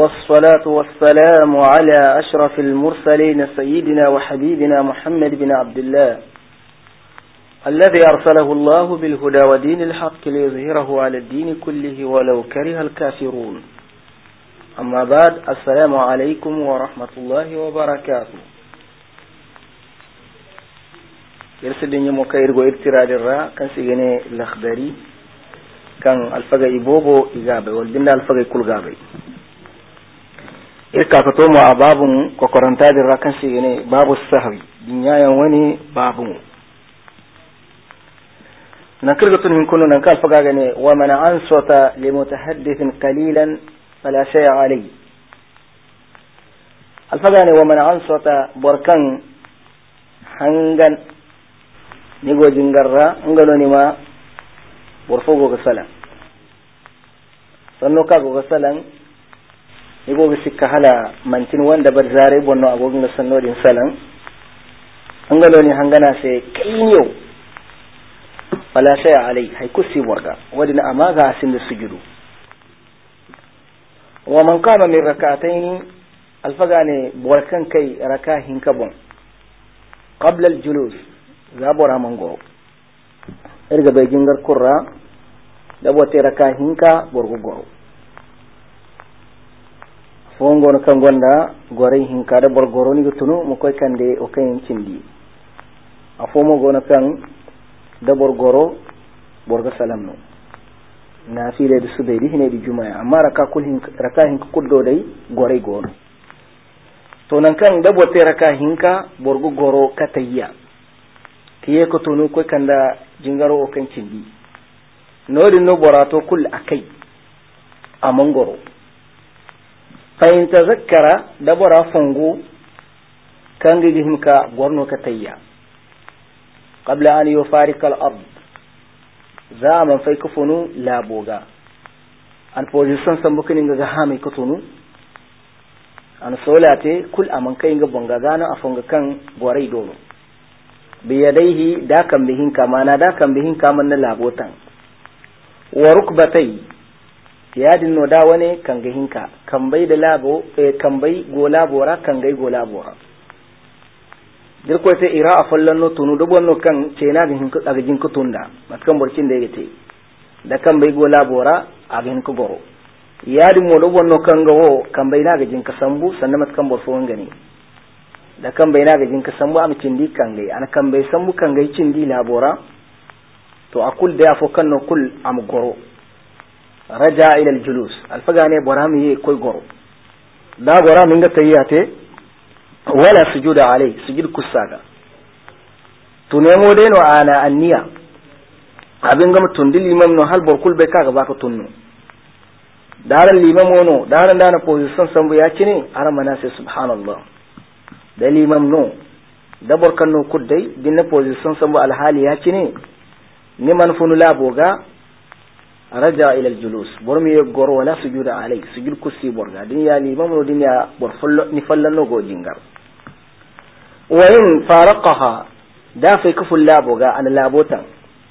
والصلاة والسلام على أشرف المرسلين سيدنا وحبيبنا محمد بن عبد الله الذي أرسله الله بالهدى ودين الحق ليظهره على الدين كله ولو كره الكافرون. أما بعد، السلام عليكم ورحمة الله وبركاته. يرسلني مكير وإبتراء الراء كان سيجني الأخضري كان الفقه إبوبو إجابة والبنا الفقه كل غابي إركا كتوم باب كقرنتا الراء كان سيجني باب السهوي دنيا وني بابو نكرت من كل نكال فقاغني ومن أنصت لمتحدث قليلا فلا شيء عليه. الفقاغني ومن أنصت بركان هنغن nigo jingarra ngalo ni ma borfogo ga salan sanno ka go ga salan nigo ga sikka hala mantin wanda bar zare bonno agogo ga sanno din salan ngalo ni hangana se kinyo wala shay alai hay kusi borga wadina amaga asin da sujudu wa man qama min rak'atayn alfagane borkan kai rakahin kabon qabla al-julus zabora mango erga bai jingar kurra da bote raka hinka borgo goro fongo no kan gonda gore hinka da borgoro ni gutunu mo koy kande o kayen cindi a fomo gona kan da borgoro borgo salamno na file da su bai hine di jumaa amma raka hinka kuddo dai gore goro to nan kan da bote raka hinka borgo goro katayya kiye ko tonu ko kanda jingaro o kan cindi nodi no borato kul akai amangoro fa in tazakkara da bora fongo kan gihim ka gorno ka tayya qabla an yufarika al-ard zaman fay kufunu laboga an position sambukin ga ha mai kutunu an solate kul aman kai ga bonga gana afonga kan borai dolo biyadaihi dakan bihin kamana dakan bihin kaman na labotan wa rukbatai yadin no da wane kan gahinka kan bai da labo kan bai go labora kan gai go labora dirko te ira a fallan no tunu do bonno kan ce na gahin ka gajin ku tunda matkan borcin da yake da kan bai go labora a gahin ku goro yadin mo do bonno kan gawo kan bai na gajin ka sambu sannan matkan borfo ngani da kan bai na gajin ka sambu am cindi kangai an kan bai sambu kangai cindi labora to akul da yafo kanno kul am goro raja ila al julus alfaga ne borami ye koy goro da gora min ga tayyate wala sujuda alai sujud kusaga to ne mo de no ana anniya abin ga mutun limam no hal bor kul bai kaga baka tunno daran limam wono daran dana position sambu ya cine aramana sai subhanallah da limam no dabar kan no kuddai dinna position sambu alhali ya cine ni man funu laboga raja ila aljulus bormi goro wala sujuda alai sujud kusi borga din ya limam no din ya bor fullo ni fallan no go jingar wa in faraqaha da fa kuful laboga an labotan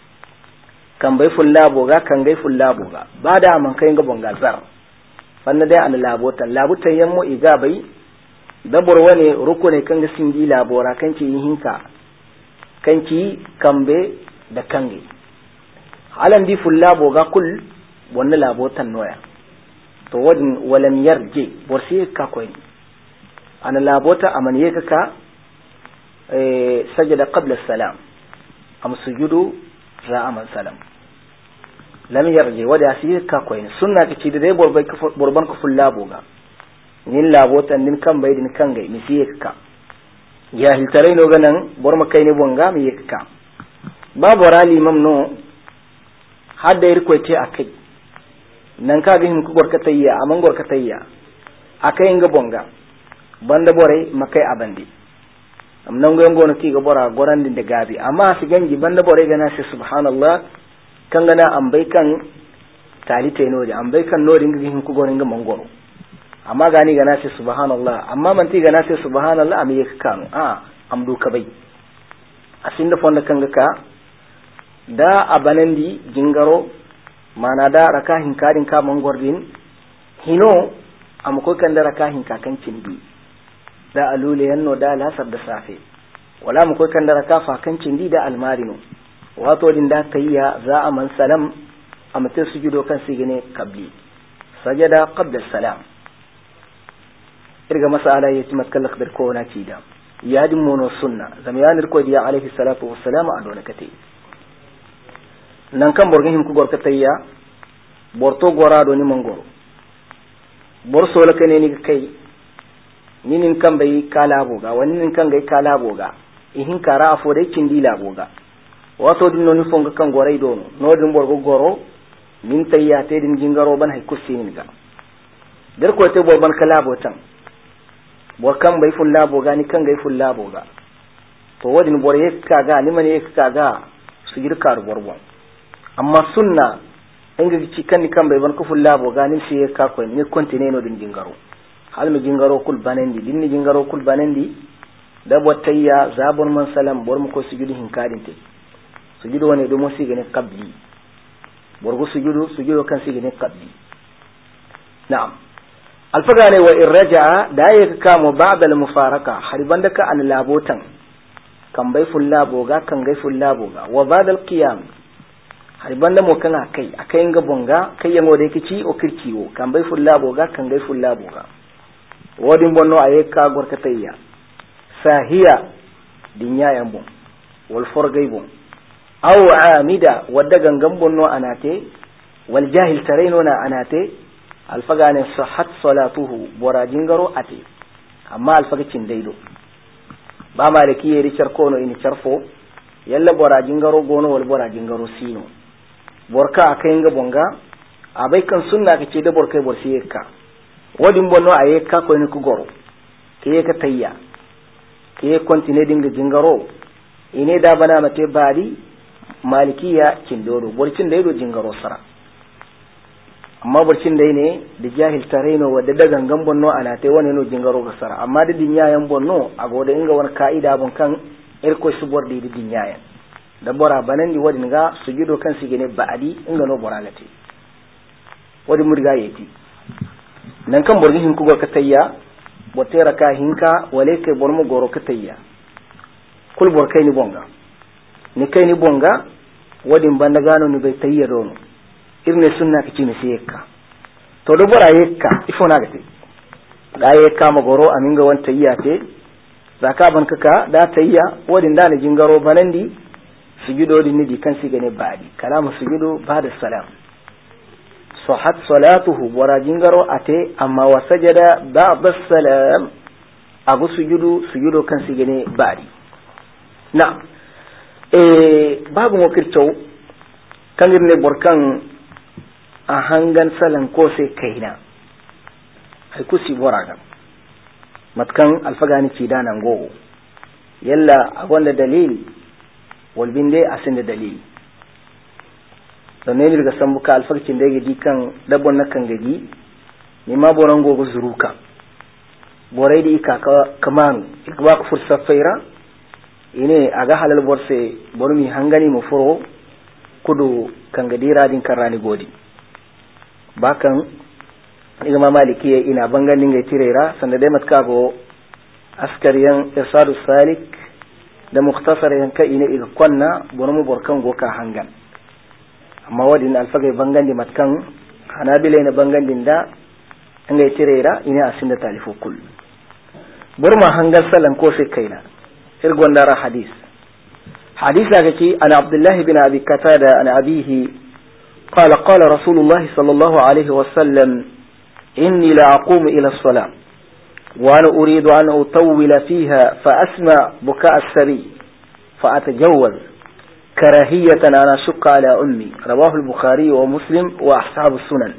kan bai ful laboga kan gai ful laboga bada man kai ga bonga zar fanna dai an labotan labutan yammo iga bai dabor wane rukune kan ga singi labora kan ci hinka kan ci kambe da kange halan di fulla boga kul wannan labotan noya to wadin walam yarje borsi ka koy ana labota amaniye ka sajada qabla salam am sujudu za aman salam lam yarje wada asi ka koy sunna ka ci da dai borban ka fulla boga nin labotan din kan bai din kan gai misi yekka ya hiltare no ganan borma kai ne bonga mi yekka babu rali mamno hadda irko te akai nan ka ga him ku gorka tayya amman gorka tayya akai nga bonga banda bore makai abandi am nan go ngono ki ga bora gorandi de gabi amma su ganji banda bore gana sai subhanallah kan gana am bai kan talite no da am bai kan no ringa him ku gorin ga mangoro amma gani ga nace subhanallah amma man ti ga nace subhanallah am yake kanu am du kabai asinda fonda kanga ka da abanandi jingaro mana da raka hinkarin ka mangordin hino amma ko kan da raka hinka kan cindi da alule yanno da lasar da safe wala mu ko kan da raka fa kan cindi da almarino wato din da tayya za a man salam a mutum sujudo kan sigine qabli sajada qabla salam irga masala yati matkallak bir ko na cida yadin mono sunna zamayanir ko diya alaihi salatu wassalam a dona kate nan kan borgin him ku gorka tayya borto gorado ni mangoro bor sola kane ni kai ninin kan bai kala boga wani nin kan gai kala boga ihin kara afo dai cindila boga wato din no ni fonga kan gorai dono no din borgo goro min tayya te din jingaro ban hay kusinin ga der ko te borban kala botan bor kan bai fulla boga ni kan gai fulla boga to wadin bor yekka ga liman yekka ga su girka borbon amma sunna inga ci kan ni kan bai ban ku fulla boga ni sai yekka ko ni kontine no din jingaro hal mi jingaro kul banendi dinni jingaro kul banendi da botayya zabon man salam bor mu ko sujudu hinkadin te sujudu woni do mo sigene qabli borgo sujudu kan sigene qabli na'am alfagane wa in raja'a da yake kamo ba'da al mufaraka hariban daka an labotan kan bai fulla boga kan gai fulla boga wa ba'da al qiyam hariban da mo kan akai nga bonga kai yango da yake ci o kirkiwo kan bai fulla boga kan gai fulla boga wodin bonno ayeka gorkatayya sahiya dinya yambon wal forgay bon aw amida wadda gangan bonno anate wal jahil taraino na anate alfagane sahhat salatuhu borajin garo ate amma alfagacin daido ba maliki yeri charkono ini charfo yalla borajin garo gono wal borajin garo sino borka akai nga bonga abai kan sunna kace da borkai borsiyeka wadin bonno ayeka ko ni ku goro ke ka tayya ke kontine dinga jingaro ine da bana mate bari malikiya kindoro borcin da yado jingaro sara amma borcin da ne da jahil tareno wadda da gangan bonno ana tai wani no jingaro ga sara amma da dinyayan bonno a goda inga wani kaida bon kan irko su bordi da dinyayan da bora banan di wadin ga sujudo kan sigene ba'adi inga no bora lati wadin murga yati nan kan borgi hin ku go katayya botera ka hinka wale kai bormo goro katayya kul bor kai ni bonga ni kai ni bonga wadin banda gano ni bai tayya dono irne sunna ka ci ni seyka to do bora yekka ifo na gati da yekka ma goro aminga wan tayya te zaka ban kaka da tayya wadin da ni jingaro banandi sujudo din ni di kan sigane baadi kalamu sujudo ba'da salam صحت صلاته ورا جنگرو ate amma wasajada ba'da salam abu sujudu kan sigene bari na babu mokirto kangirne borkan a hangan salan ko sai kaina ai kusi boraga matkan alfagani ci danan go yalla a wanda dalil wal binde asin da dalil sannan daga san buka alfarkin da yake kan dabon na kan gaji ne ma boran gogo zuruka borai da ika kamanu ikba ku fursa faira ine aga halal borse bormi hangani mu furo kudu kan gadira din karani godi bakan iga ma maliki ina banganin ga tirera sanda dai matka go askariyan irsadu salik da mukhtasar yanka ine iga kwanna bormu borkan go ka hangan amma wadin alfagai bangandi matkan hanabila ne bangandin da an ga tirera ina asinda talifu kul burma hangar salan ko sai kaina irgon dara hadis daga ce ana abdullahi bin abi qatada an abihi qala qala rasulullah sallallahu alaihi wasallam inni la aqumu ila as-salah wa ana uridu an utawwila fiha fa asma buka as-sari fa atajawwaz كراهية أنا أشق على أمي رواه البخاري ومسلم وأصحاب السنن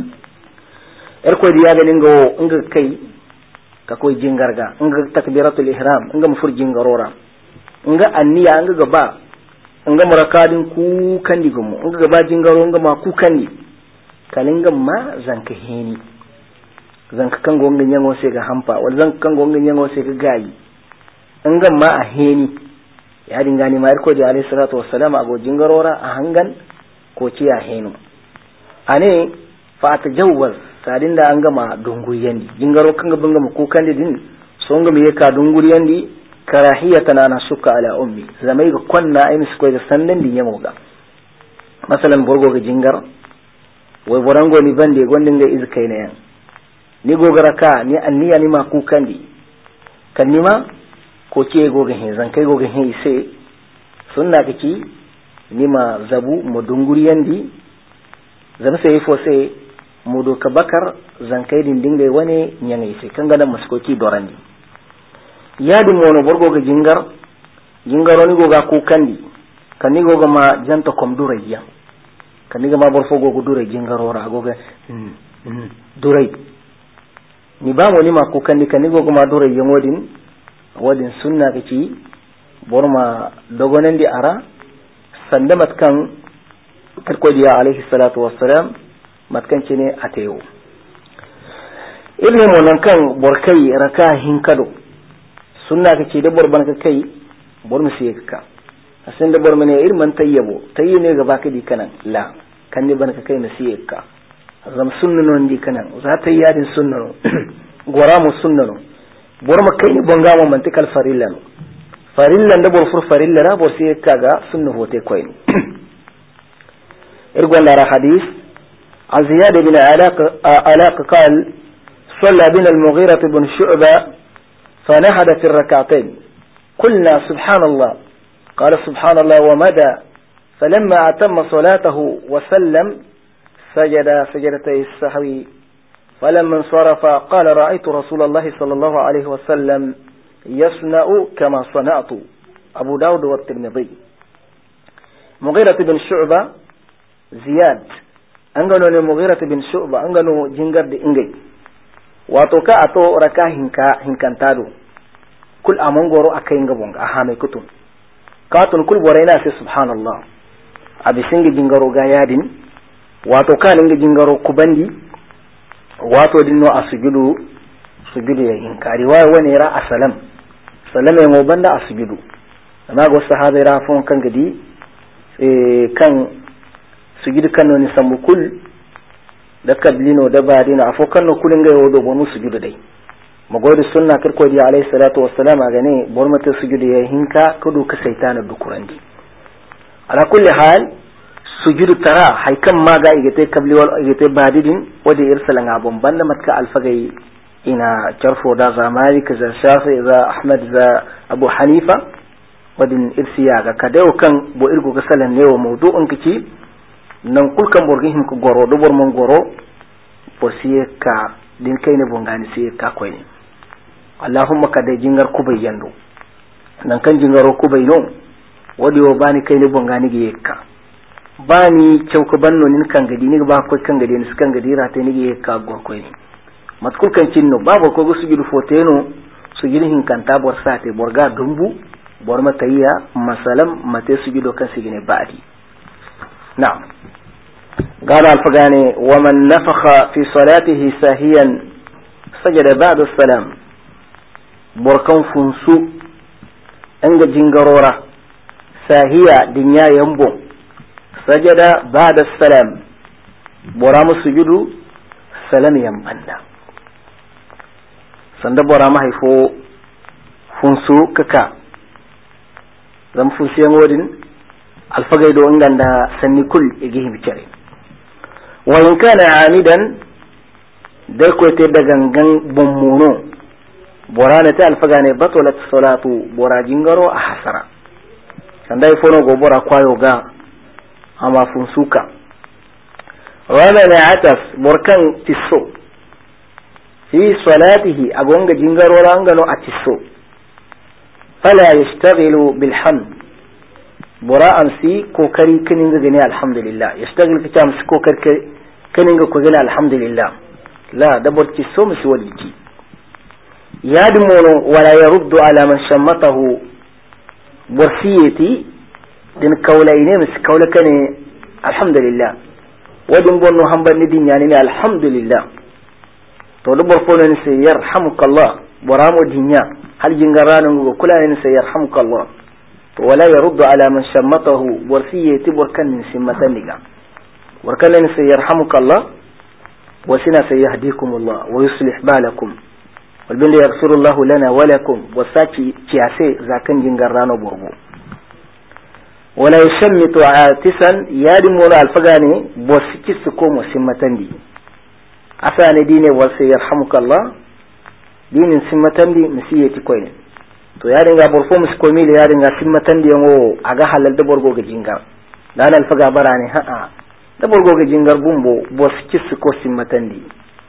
إركو دياغا نينغو كي كاكوي جينغارغا تكبيرة الإحرام مفر جينغارورا النية با مركادين كو كاندي غمو با جينغارو ما كو كاندي كالينغا ما زنك هيني زنك كانغو نيانغو سيغا همبا ولا زنك كانغو نيانغو سيغا غاي ما أهيني ya dingani ma irko da alayhi salatu wassalam ago jingarora a hangan ko ci a henu ane fa tajawwaz sadin da an gama dunguriyandi jingaro kan gaban gama ko kan din son gama yaka dunguriyandi karahiyatan ana suka ala ummi zamai ga kwanna ai su koy da sandan din yamo ga masalan borgo ga jingar wai borango ni bande gondin ga izkai ne yan ni gogara ka ni anniya ni ma ku kandi kan ni ma ko ce goga hin zan kai goga hin sai sunna kake ni ma zabu mu dunguriyandi zan sai fo sai mu do ka bakar zan kai din dingai wane nyangai sai kan ga da muskoki dorandi yadi mono borgo ga jingaro ni goga ku kandi kan ni goga ma janta kom durayya kan ni ga ma borfo gogo duray jingaro ra goga duray ni ba mo ni ma ku kandi kan ni goga ma duray yamodin wadin sunna kaci borma dogonandi ara sanda matkan karkodiya alaihi salatu wassalam matkan cine ateyo ibne mo nan kan borkai raka hinkado sunna kaci da borban ka kai bor musiye ka asin da bor mene irman tayyabo tayyi ne gaba ka di kanan la kan ne ban ka kai musiye ka zam sunna non di kanan za ta yadin sunna no gora mu sunna no bor ma kai ni bonga mo mantikal farillan da bor fur farilla ra bor sai kaga sunna hote koy ni irgon da hadith an ziyad ibn alaq qal صلى بنا المغيرة بن شعبة فنهد في الركعتين قلنا سبحان الله قال سبحان الله ومدى فلما أتم صلاته وسلم سجد سجدتي السهو فلما انصرف قال رأيت رسول الله صلى الله عليه وسلم يصنع كما صنعت أبو داود والترمذي مغيرة بن شعبة زياد أنغنو مغيرة بن شعبة أنغنو جنجر دي إنجي واتوكا أتو ركا هنكانتادو كل أمونغورو أكا ينغبونغ أهامي كتون كاتون كل بورينا سي سبحان الله أبي سنجي جنجرو غايادين واتوكا ننجي جنجرو كبندي wato dinno a sujudu ya inkari wai wani ra asalam salama mo banda a sujudu amma go sahabe ra fon kan gadi kan sujudu kan no ni sambukul da kablino da badino afo kan no kulin ga yodo bonu sujudu dai magodi sunna kirko di alayhi salatu wassalam aga ne bormata sujudu ya hinka kudu ka saitana dukurandi ala kulli hal sujudu tara haikan ma ga igete kabli wal igete badidin wadi irsalan abun banda matka alfagai ina charfo da za malik za shafi za ahmad za abu hanifa wadin irsiya ga kadau kan bo irgo ga salan ne wa mawdu'un kici nan kulkan borgin him ko goro do bor mon goro posiye ka din kai ne bongani sai ka koy ne allahumma kada jingar kubayando nan kan jingaro kubayno wadi wo bani kai ne bongani ge ka bani chauka banno nin kan gadi ni ba ko kan gadi ni kan gadi rata ni ge ka gor koy ni matkul kan cinno babo ko go sujudu foteno sujudu hin kan ta bor sate borga dumbu bor matayya masalam mate sujudu kan sigine badi na'am قال الفقاني ومن نفخ في صلاته ساهيا سجد بعد السلام بركان فنسو انجا جنگرورا ساهيا دنيا ينبو سجد بعد السلام برام سجد سلام ينبندا سند برام هيفو فنسو ككا زم فنسو ينودين الفقاي دو انغاندا سني كل يجيه بكري وإن كان عامدا ديكو تدغنغن بمونو برانة الفغاني بطلت الصلاة برا جنغرو أحسرا سنداي فونو غو برا كوايو غا أما فنسوكا ومن عتف بركان تسو في صلاته أغونغ جنغرو رانغنو أتسو فلا يشتغل بالحمد براء سي كوكري كنينغ غني الحمد لله يشتغل كتام سي كوكر كنينغ كوغني الحمد لله لا دبر تسوم سي وليتي يادمون ولا يرد على من شمته برسيتي دين كولين مس كولكني الحمد لله ودين بونو همبر ندين يعني الحمد لله تو دبر فونن سي يرحمك الله برامو دينيا هل جنغرانو كلان سي يرحمك الله ولا يرد على من شمته برسية بركن سمتنيغا وركن سيرحمك الله wasina sayahdikumullah wa yuslih balakum wal bin yaghfirullahu lana wa lakum wasaki ciyase zakan jingar rano borgo wala yashammitu atisan yadin mola alfagani bosiki su ko musimmatandi asane dine wasa yarhamukallah dinin simmatandi misiyati koyne to yaringa borfo mus ko mile yaringa simmatandi yango aga halal da borgo ga jingar dan alfaga barane ha da borgo ga jingar bumbo bosiki su ko simmatandi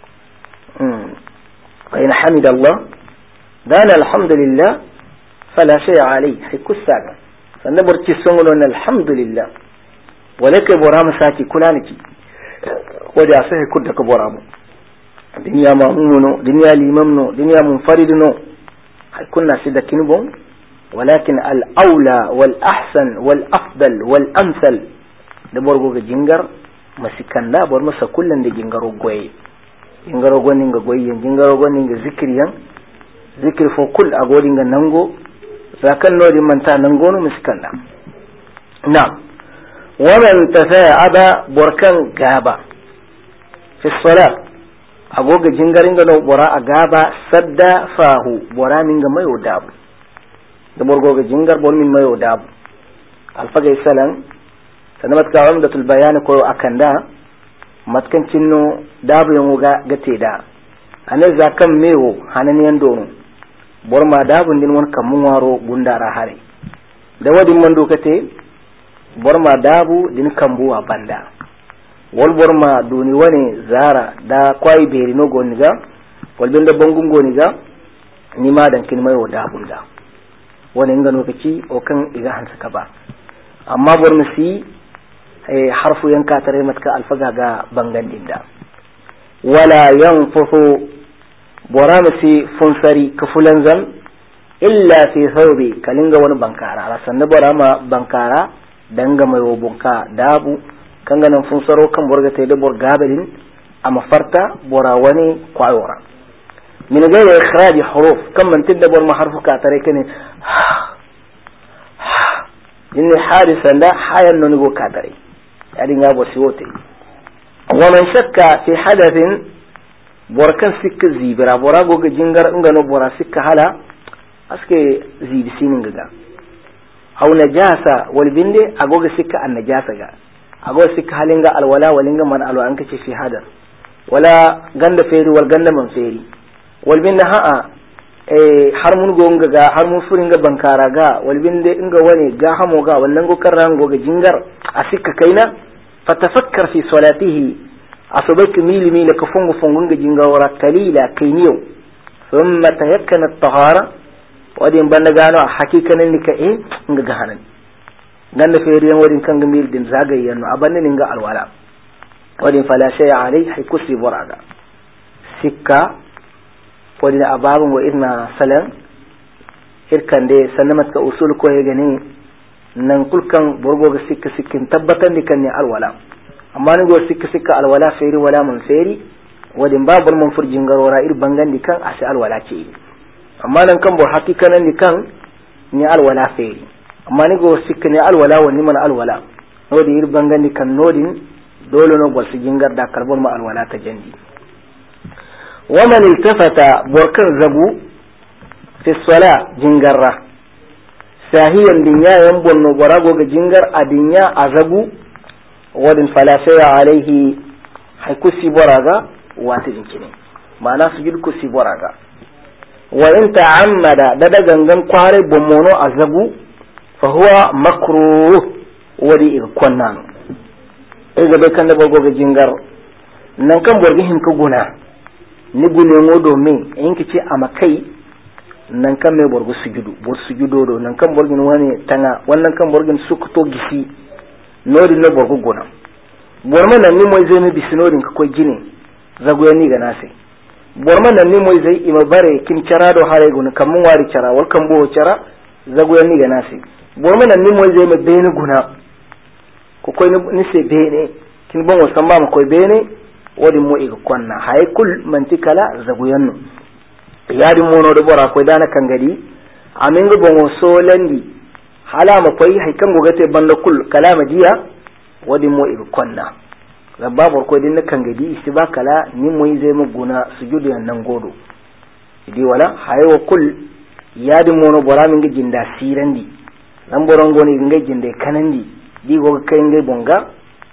fa in hamidallah dan alhamdulillah fala shay alayhi hikusaga sannan barci sun wani alhamdulillah wale kai bora mu sati kula niki wadda a sai kudda ka bora mu duniya mamuno duniya limamno duniya munfaridno hay kunna shi da kinbon walakin al-aula wal ahsan wal afdal wal amsal da borgo ga jingar masikanda bor masa kullan da jingaro goye jingaro gonin ga goyen jingaro gonin ga zikriyan zikir fo kul agodin ga nango zakan nodi manta nan gono miskanda na wannan tafa'aba borkan gaba fi salat agoga jingarin ga bora a gaba sadda fahu bora min ga mayo dabu da borgo ga jingar bor min mayo dabu alfaga salan sanamat ka wanda tul bayan ko akanda matkan cinno dabu yan ga gate da anai zakan mewo hanan yan dono borma dabun din won kam mun waro gundara hare da wadin man dokate borma dabu din kambuwa banda wal borma doni wane zara da kwai beri no goniga wal benda bangun goniga ni ma dan kin mai wada bunda wani ngano kaci o kan iga hansa ka ba amma borma si harfu yanka tare matka alfaga ga bangan dinda wala yanfuhu boramasi funsari kafulan zam illa fi thawbi kalinga wani bankara rasan da borama bankara danga mai wobunka dabu kanga nan funsaro kan borga tay da bor gabalin amma farta bora wani kwayora min gayri ikhraj huruf kam man tidda bor ma harfu ka tare kene inni harisan da hayan non go ka tare yadi ngabo siwote wa man shakka fi hadathin borkan sikka zibira bora goga jingar ingano bora sikka hala aske zibi sinin gaga au najasa wal binde agoga sikka an najasa ga agoga sikka halinga alwala walinga man alwa an kace shi hadar wala ganda feri wal ganda man feri wal binde ha'a har mun gonga ga har mun furinga bankara ga wal binde inga wani ga hamo ga wannan go karran goga jingar a sikka kaina fatafakkar fi salatihi أصبك ميل ميل كفنغ فنغ جنغورا قليلا كينيو ثم تيكن الطهارة ودين بندغانو حقيقة نك إيه نغهانن غند فيريان ودين كان ميل دين زاغيانو أبن نغا الولا ودين فلا شيء عليه حيكسي براغا سكا ودين أباب وإذن سلام إركان دي سنمت كأصول كوهي غني ننقل كان برغوغ سكا سكين تبتن دي كان الولا amma ni go sikka alwala feri wala mun feri wadin babul mun furjin garora ir bangan di kan asi alwala ce amma nan kan bo hakika nan di kan ni alwala feri amma ni go sikka ni alwala wani man alwala nodi ir bangan di kan nodin dole no bol jingar da karbon ma alwala ta jandi wa man iltafata borkan zagu fi sala jingarra sahiyan dinya yan bonno borago ga jingar adinya azagu wadin falasaya alaihi haikusi boraga wata jinkine ma'ana su kusi boraga wa in ta'ammada da gangan kware bommono azabu fa huwa makruh wadi ikonna iga be kan da bogo jingar nan kan borgi hin ka guna ni gune ngodo me in kici amakai nan kan me borgo sujudo do nan kan borgin wani tanga wannan kan borgin sukuto gisi nodin na borgo gona borma nan ni moy zai mi bisinodin ka koy jini zago yani ga nase borma nan ni moy zai ima bare kin cara do hare gona kamun wari cara wal kan bo cara zago yani ga nase borma nan ni moy zai mi bene guna ko koy ni se bene kin bon wasan ba ma koy bene wodi mo e konna hay kul mantikala zago yanno yadi mono do bora koy dana kangadi amin go bon so landi hala ma koy hay kan gogate banda kul kalama jiya wadi mo ibe konna rabba bor ko din kan gadi istiba kala ni moy zai muguna sujudu nan godo idi wala hayo kul yadi mono borami ngi jinda sirandi nan boron goni ngi jinde kanandi di go kay ngi bonga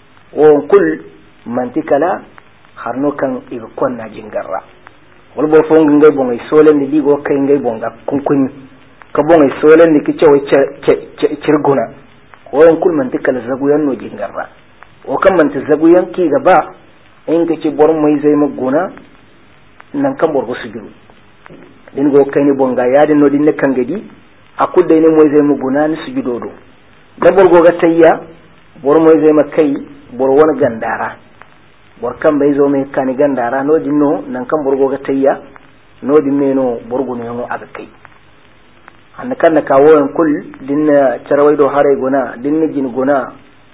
o kul mantikala harno kan iga konna jingarra wal bo fo ngi bonga solen di go kay ngi bonga kunkuni ka bonga solen di kice wai cirguna o kul mantikala zaguyan no jingarra o kan manta zaguyan ki gaba in kace bor mai zai maguna nan kan borgo sujudu din go kay ni bonga yadi no din kan gadi akudde ni moy zai maguna ni sujudo do da borgo ga tayya bor moy zai makai bor wona gandara bor kan bai zo mai kani gandara no dinno nan kan borgo ga tayya no dinne no borgo ne no aga kai an kan na kawo en kul dinna charawai do hare gona dinna jin gona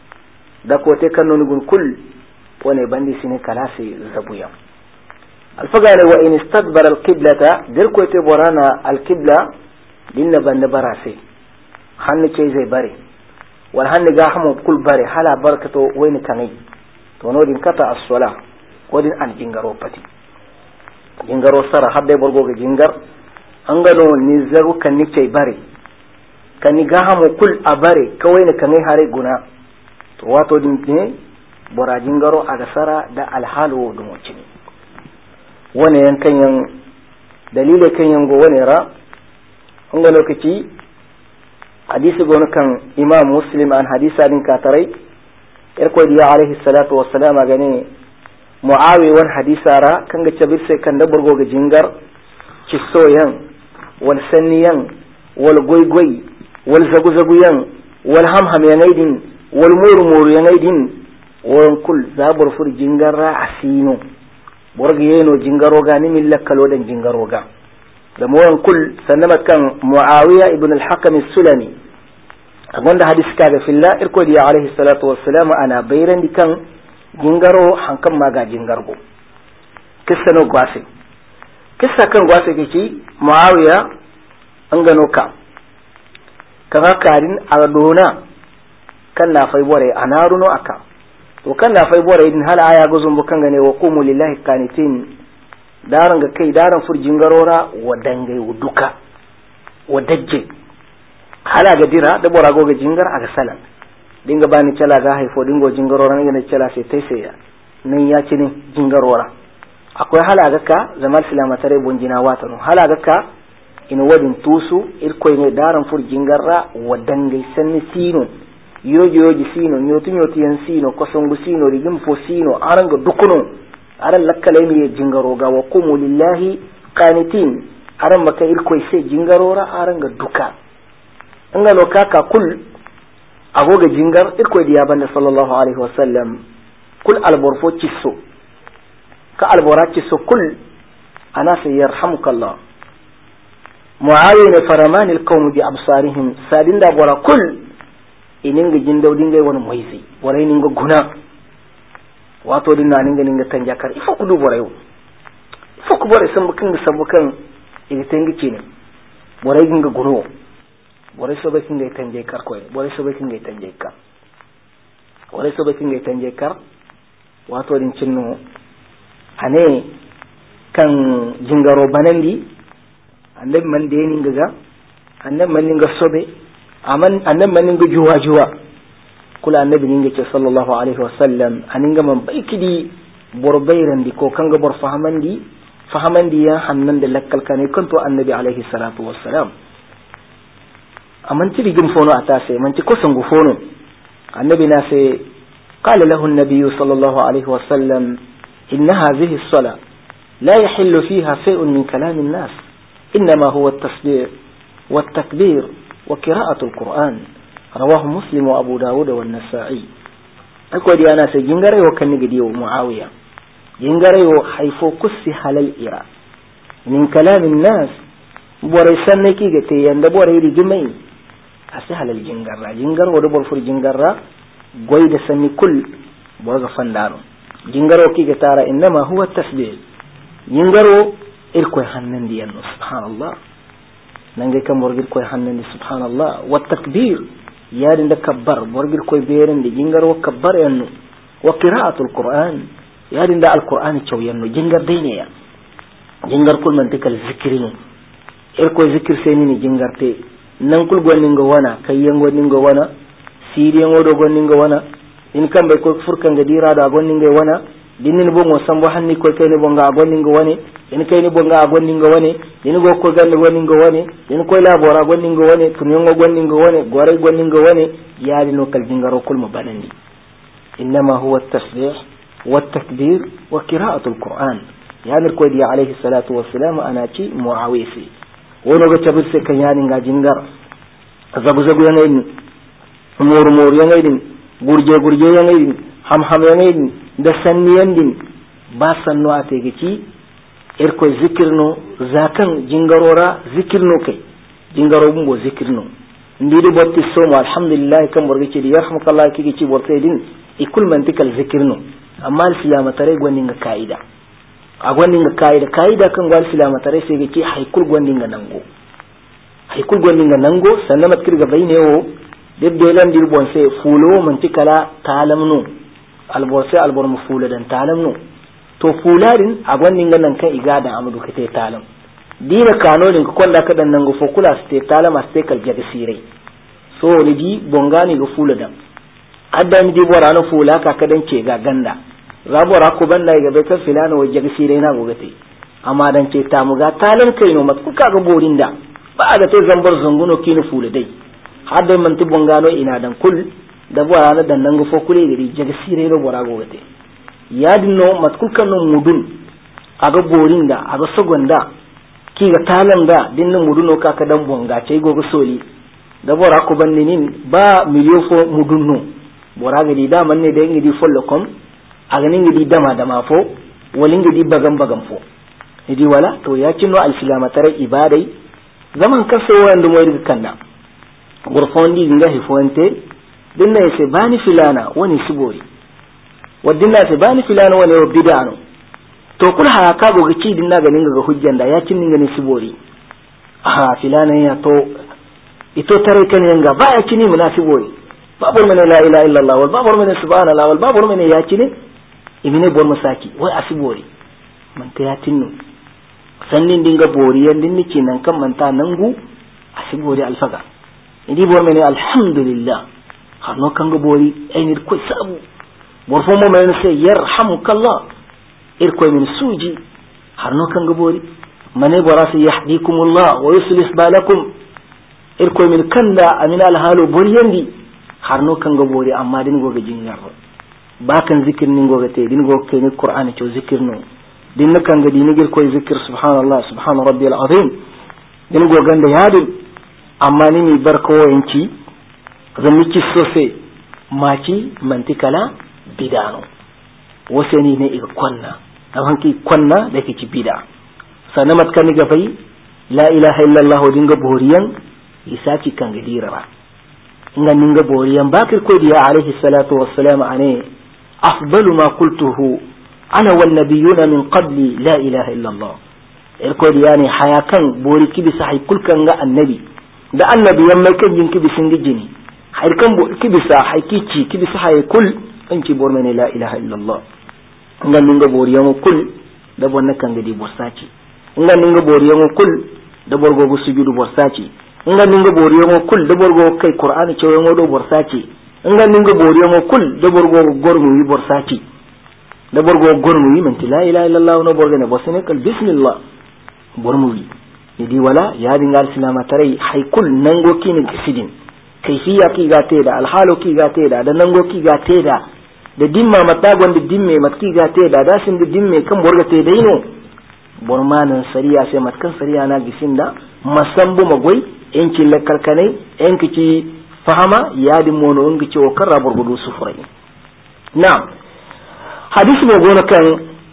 da ko te kan no gun kul wone bandi sine kala sai zabuya alfagane wa in istadbara alqiblata dir ko te borana alqibla dinna banda barase hanni ce zai bare wal hanni ga hamu kul bare hala barkato wayni kanai to no din kata as-sala ko din an jingaro pati jingaro sara habbe borgo ga jingar an gano ni zaru kan ni ce bare kan ni ga hamu kul a bare kawai ne kanai hare guna to wato din ne bora jingaro aga sara da alhalu dum wacin wane yankan yan dalilai kan yango wane ra an ga lokaci hadisi gona kan imam muslim an hadisa din katarai irko diya alaihi salatu wassalam gane muawi wan hadisa ra kan ga cabir sai kan da burgo ga jingar cisoyan wal sanniyan wal goygoy wal zaguzaguyan wal hamham yanaidin wal murmur yanaidin won kul zabur fur jingar ra asino borga yeno jingaro ga ni min lakkalo dan jingaro ga da mowan kul sanama kan muawiya ibn al-hakam as-sulami agonda hadis kaga filla irko diya alaihi salatu wassalam ana bayran dikan jingaro hankan maga jingargo kissa no gwase kissa kan gwase kici muawiya an gano ka kaga karin adona kan na fai bore anaruno aka to kan na fai bore din hala aya gozun bukan gane wa qumu lillahi qanitin daran ga kai daran furjin garora wa dangai duka wa dajje hala ga dira da bora go ga jingar aga salan dinga bani cala ga haifo dingo jingarora ne cala sai tai sai nan ya ci ne jingarora akwai hala ga ka zaman silama tare bonjina wata no hala ga ka in wadin tusu irko ne daran furjin garra wa dangai sanni sino yoji sino nyoti yan sino kosongu sino rigim fo sino aranga dukuno aran lakkale mi jingaro ga wa qumu lillahi qanitin aran maka irko sai jingarora aranga duka ngalo kaka kul agoga jingar irko diya banda sallallahu alaihi wasallam kul alborfo cisso ka albora cisso kul ana sai yarhamukallah muawiyah faraman alqawm bi absarihim sadinda bora kul ininga jindaw dinga woni moysi waray ninga guna wato dinna ninga tanjakar ifo ku du borayo ifo ku bore sambukan igitengi cine boray ginga guno boray sobe kinga tanjakar koy boray sobe kinga tanjakar boray sobe kinga tanjakar wato din cinno ane kan jingaro banandi annabi man de ninga ga annabi man ninga sobe annan manin ga juwa kula annabi ninga ce sallallahu alaihi wasallam aninga man baikidi borbairan di ko kanga bor fahamandi ya hannan da lakkal kane kanto annabi alaihi salatu wassalam amanti digin fono atase manti ko sangu fono annabi na sai qala lahu an-nabiy sallallahu alaihi wasallam inna hadhihi as-salah la yahillu fiha shay'un min kalam an-nas inma huwa at-tasbih wat-takbir وقراءة القرآن رواه مسلم وأبو داود والنسائي أكو دي أنا سجنغري وكان نجديو معاوية جنغري وحيفو كسي حلال إيرا من كلام الناس بوريسان نكي جتي يند بوري جمعي أسي حلال جنغر ودبور فر جنغر قويد سمي كل بورغ فندارو جنغر وكي جتارا إنما هو التسبيح جنغر إركو يحنن دي سبحان الله nange kam borgir koy hannande subhanallah wa takbir yaade nde kabbar borgir koy beerende jingaro kabbar enno وقراءة القرآن يعني دا القرآن تشوينو جنجر دينيا جنجر كل من تكال ذكرين إركو ذكر سينيني جنجر تي ننقل غنينغ وانا كيين غنينغ وانا سيرين ودو غنينغ وانا إن كان بيكو فركان غديرا دا غنينغ وانا dinin bongo sambo hanni ko kayni bonga agoningo woni en kayni bonga agoningo woni en go ko gande woningo woni en ko labora agoningo woni tunyo goningo woni gore goningo woni yaadi no kal jingaro kul mo banandi انما هو التسبيح والتكبير وقراءه القران يعني ko di alayhi salatu wassalam anati muawisi wono go tabirse kan yani nga jingar zagu zagu yangayn mor yangayn gurje yangayn ham yangayn da sanniyan din ba sannu a tegeci irko zikirno zakan jingarora zikirno kai jingaro bumbo zikirno ndidi botti somo alhamdulillah kan borge ci yarhamukallah kike ci borte din ikul mantikal zikirno amma silama tare gwanin ga kaida a gwanin ga kaida kan gwal silama tare sai ga ci haikul gwanin ga nango sannan matkir ga baynewo debbe lan dir bon sai fulo mantikala talamnu alborse albor mu fula dan talam no to fularin a gwannin nan kan igada amadu kate talam dina kanonin ko konda kadan nan go fokula ste talam aste kal jaga sirai so ni di bongani go fula dan adda mi di bora no fula ka kadan ce ga ganda zabora ko banda ga be ta filana wa jaga sirai na go gate amma dan ce ta mu ga talam kai no mat kuka ga borinda ba ga te zambar zunguno kinu fula dai hadda man ti bongano ina dan kul da bora na dan nan go fokule gari jaga sirai no bora go gate yadino matkukan no mudun aga borinda aga sogonda ki ga talanga dinnan muduno ka ka dan bonga cey gogo soli da bora ko bannin ba miliyo fo mudunno bora ga di da manne da ngi follo kom aga ni ngi dama fo wali ngi bagam fo idi wala to ya cinno al-silama tare ibadai zaman kaso wanda mo irga kanda gurfondi nga hifonte dinna yese bani filana woni sibori wadinna se bani filana woni bid'ano to kul ha ka go gici dinna ga ninga ga hujjanda ya cin ninga ne sibori aha filana ya to ito tare kan yanga ba ya cini munafibori babur mene la ilaha illallah wal babur mene subhanallah wal babur mene ya cini ibine bor masaki wai asibori man ta ya tinno sannin dinga bori yan dinni cinan kan manta nangu asibori alfaga idi bor mene alhamdulillah hano kan go bori ainir ko sabu bor fo mo men se yarhamukallah irko min suji harno kan gabori mane borasi yahdikumullah wa yuslih balakum irko min kanda amina alhalu boriyandi harno kan gabori amma din go gajingar ba kan zikir nin go gate din go ke ni qur'ani to zikir no din kan ga din gir ko zikir subhanallah subhana rabbiyal azim din go ganda yadin amma ni mi barko yanki zanni ci sose maci mantikala bidano wasani ne iga konna hanki konna da kici bida sanamat kan ga fai la ilaha illallah dinga boriyan isaci kan gadirara inga ninga boriyan bakir ko diya alaihi salatu wassalam ane afdalu ma qultuhu ana wal nabiyuna min qabli la ilaha illallah ko diya ne hayakan bori kibi sahi kulkan ga annabi da annabiyan mai kan jin kibi sun gijini haykan bo kibi sa haykici kibi sahi kul anki bor mene la ilaha illallah ngan ninga boriyan kul da bonna kan gadi borsaci ngan ninga boriyan kul da borgo bu sujudu borsaci ngan ninga boriyan kul da borgo kai qur'ani cewa ngodo borsaci ngan ninga boriyan kul da borgo gormu yi borsaci da borgo gormu yi man la ilaha illallah no borgo ne bosene kal bismillah bormu yi idi wala ya dinga silama tare hay kul nango kini kisidin kayfiya ki gate da alhalu ki gate da nango ki gate da dimma matagon da dimme matki gate da dasin da dimme kan borga te daino bormanan sariya sai matkan sariya na gisinda masambu magoi enki lakalkanai enki ci fahama yadi mono enki ci wakara borgudu sufurai na'am hadisi mai gona kan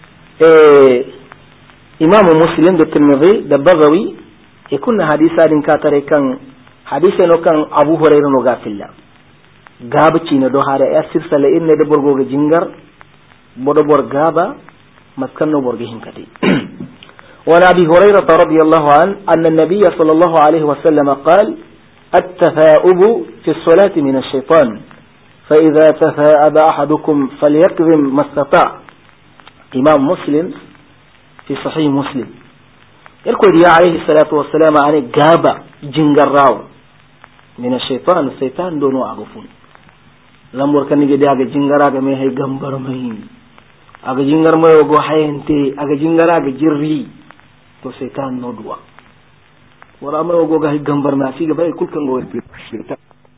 imam muslim da tirmidhi da bagawi ikunna hadisa din ka tare kan hadisi no kan abu hurairah no gafilla gabaci na do hada ya sirsala inne da borgo ga jingar bodo bor gaba maskan no borgo hinkati wa abi hurairah radiyallahu anna an-nabiy sallallahu alayhi wa sallam qala at-tafa'ubu fi as-salati min ash-shaytan فإذا تثاءب أحدكم فليكظم ما استطاع. إمام مسلم في صحيح مسلم يقول يا عليه الصلاة والسلام عن غابة جنجراو من الشيطان دونو أغفون لامور كان يجي aga jingara ga me hay gambar mai aga jingar mai go hayente aga jingara ga jirri to shaytan no duwa wala mai go ga hay gambar na fi ga bai kulkan go shaytan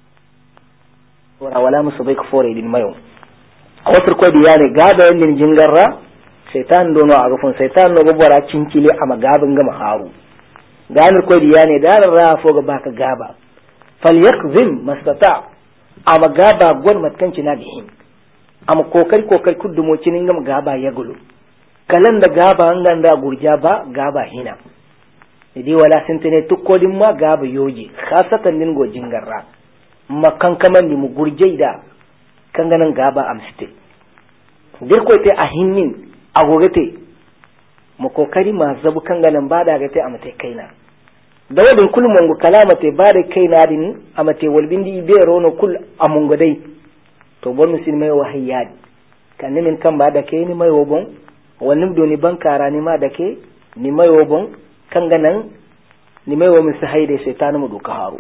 wala musabai ka fore din mayo awatar ko diya ne gaba yin jingarra shaytan dono aga fon shaytan no go bora cinkile ama gaban gama haru ganar ko diya ne darar fo ga baka gaba falyakzim mastata ama gaba gwan matkanci na bihin ama kokari kuddumo cinin gam gaba ya gulu kalan da gaba an ganda gurja ba gaba hina idi wala sintene tukkodin ma gaba yoji khasatan din go jingarra makan kaman ni mu gurjai da kan ganan gaba amsite dir ko te a hinnin agogate mu kokari ma zabu kan ganan bada gate amate kaina da wadin kul mongo kalamate bare kaina din amate walbindi be rono kul amungodai to bon musin mai wahiyad kan min kan ba da ke ni mai wobon wannan do ni bankara ni ma da ke ni mai wobon kan ganan ni mai wo min sahaide shaytan mu duka haru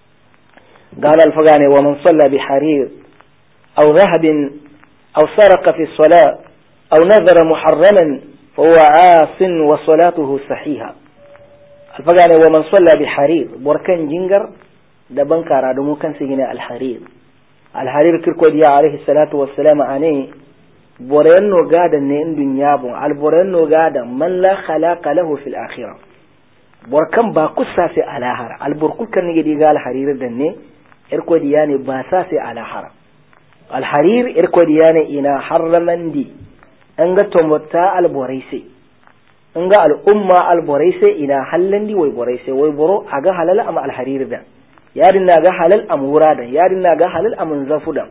قال الفغاني ومن صلى بحرير أو ذهب أو سرق في الصلاة أو نذر محرما فهو عاص وصلاته صحيحة. الفغاني ومن صلى بحرير بركان جنجر دبن كارادمو كان سيجنا الحرير كركو ديا عليه الصلاة والسلام عنه بورينو غادا نين دنيابو البورينو غادا من لا خلاق له في الآخرة بركان باقصة في الآخرة البركو كان يجي قال حرير دني إركو دياني باساسي على حرم الحرير إركو دياني إنا حرمن دي أنغا تموتا البوريسي أنغا الأمة البوريسي إنا حلن دي ويبوريسي ويبورو أغا حلال أم الحرير دا يارنا أغا حلال أم ورادا يارنا أغا حلال أم انزافو دا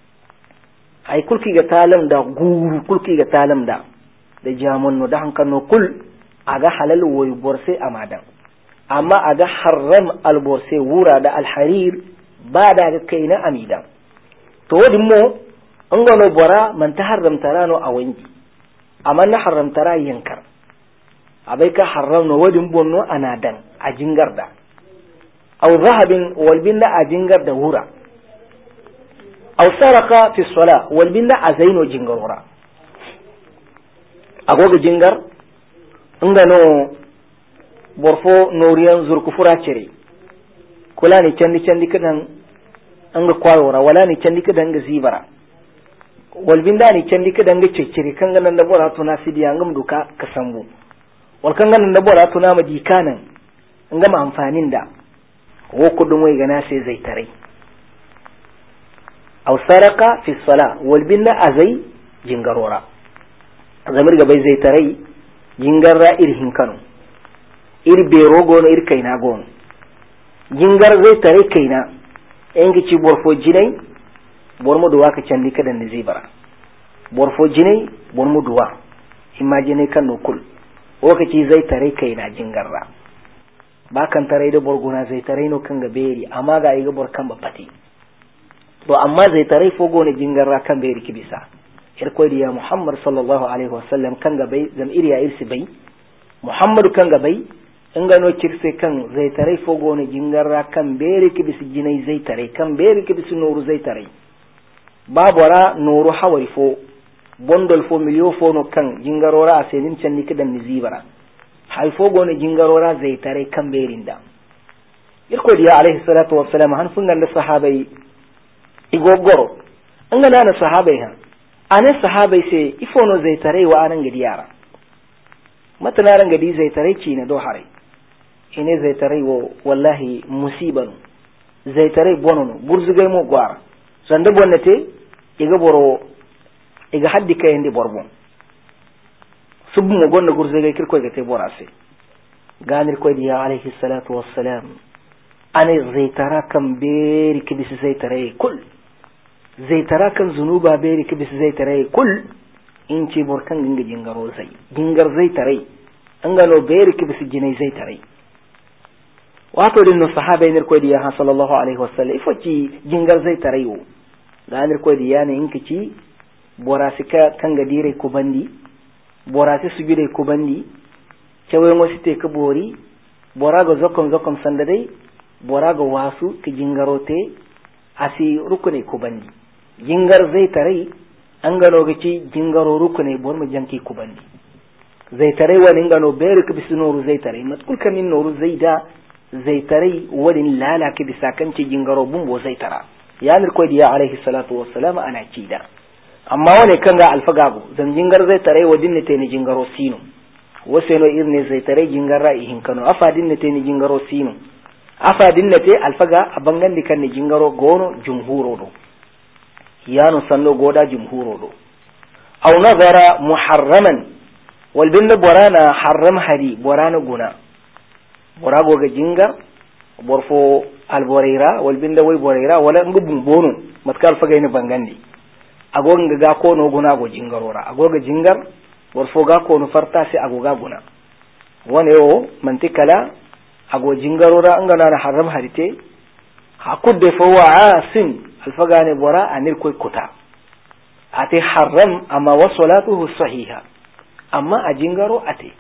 أي كل كي غتالم دا غور كل كي غتالم دا جامن دا هنكنو كل أغا حلال ويبورسي أمادا أما أغا حرم البورسي ورادا الحرير ba da ga kai na amida to wadin mo an gano bora man ta haramta rano a wangi amma na haramta ra yankar abai ka haramno wadin bonno anadan a jingar da aw zahabin wal binna a jingar da wura aw saraka fi sala wal binna azaino jingarora agoga jingar an gano borfo noriyan zurkufura cire kula ni candi kadan an ga kwayora wala ni candi kadan ga zibara walbinda ni candi kadan ga ciccire kan ganan da bora tuna sidiya ngam duka ka sambu wal kan ganan da bora tuna ma dikanan ngam amfanin da wo kudun wai gana sai zai tare aw saraka fi sala walbinda azai jingarora zamir ga bai zai tare jingarra irhin kanu ir bero gono ir kaina gono jingar zai tare kaina yan gici borfo jinai bormo duwa ka candi kadan da zai bara borfo jinai bormo duwa imma jinai kan no kul lokaci zai tare kaina jingarra ba kan tare da borgona zai tare no kan ga beri amma ga yi ga borkan ba fati to amma zai tare fogo ne jingarra kan beri kibisa irko diya Muhammad sallallahu alaihi wasallam kan ga bai zam iriya irsi bai Muhammadu kan ga bai in gano kirse kan zai tare fogo ne jingarra kan beri kibisi jinai zai tare kan beri kibisi noru zai tare babora noru hawai fo bondol fo miliyo fo no kan jingarora a senin can ni kidan nizibara hay fogo ne jingarora zai tare kan berinda irko diya alaihi salatu wassalam han fungan da sahabai igogoro an gana na sahabai ha ane sahabai sai ifono zai tare wa anan gadi yara matanaran gadi zai tare ci na do hare ine zai tare wo wallahi musiban zai tare bonono gurzugai mo gwara sanda bonnate iga boro iga haddi kay ndi borbon subu mo gonna gurzugai kirko ga te borase ganir ko diya alaihi salatu wassalam ane zai tara kan beri kibis zai tare kul zai tara kan zunuba beri kibis zai tare kul in ce borkan ginga jingaro zai jingar zai tare an gano beri kibis jinai zai tare wato din no sahaba ne ko diya sallallahu alaihi wasallam ifoti jingar zai tare yo ganir ko di yana inkici borasi ka kanga dire ko bandi borasi sujude ko bandi cewe mo site ka bori boraga zokom sanda dai boraga wasu ka jingarote asi rukune ko bandi jingar zai tarai an gano gaci jingaro rukune bor mu janki ko bandi zai tarai wani gano bere ka bisu noru zai tarai matkul kamin noru zai da zai tarai wani lalaki bisa kanci jingaro bumbo zai tara ya mir koy diya alaihi salatu wassalam ana cida amma wani kanga alfagago zan jingar zai tarai wadin ne te ni jingaro sino waseno irne zai tarai jingar ra'i hinkano afadin ne te ni jingaro sino afadin ne te alfaga abangan dikan ni jingaro gono jumhuro do yano sanno goda jumhuro do aw nazara muharraman wal bin borana harram hadi borana guna borago ga jingar borfo alboreira wal bin da way boreira wala ngubun bono matkal faga ni bangandi agoga ga ko no guna go jingarora agoga jingar borfo ga ko no farta sai agoga guna wane o mantikala ago jingarora angana na harram hadite hakudde fo wa asin alfaga ne bora anil koy kota ate harram amma wasalatuhu sahiha amma a jingaro ate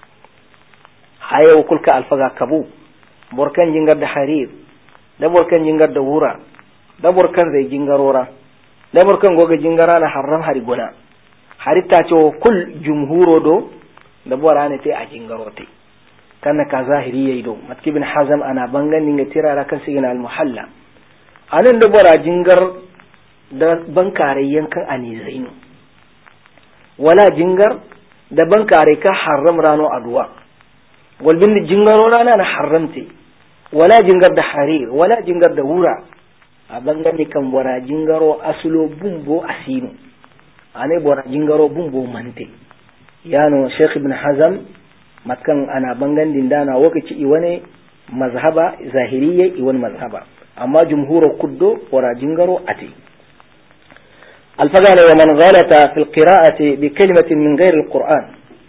haye kulka alfaga kabu borkan jingar da harir da borkan jingar da wura da borkan zai jingarora da borkan goga jingara na harram hari guna harita ce kul jumhuro do da bora ne te a jingaro te kana ka zahiri yayi do matki bin hazam ana bangan ninga tirara kan sigina al muhalla anan da bora jingar da bankare yankan anizainu wala jingar da bankare ka haram rano aduwa walbin jingaro rana na haramte wala jingar da harir wala jingar da wura a bangane kan bora jingaro asulo bumbo asino ane bora jingaro bumbo mante yano sheikh ibn hazam matkan ana bangan dindana wakaci iwane mazhaba zahiriyya iwan mazhaba amma jumhuro kuddo bora jingaro ate الفقال ومن غلط في القراءة بكلمة من غير القرآن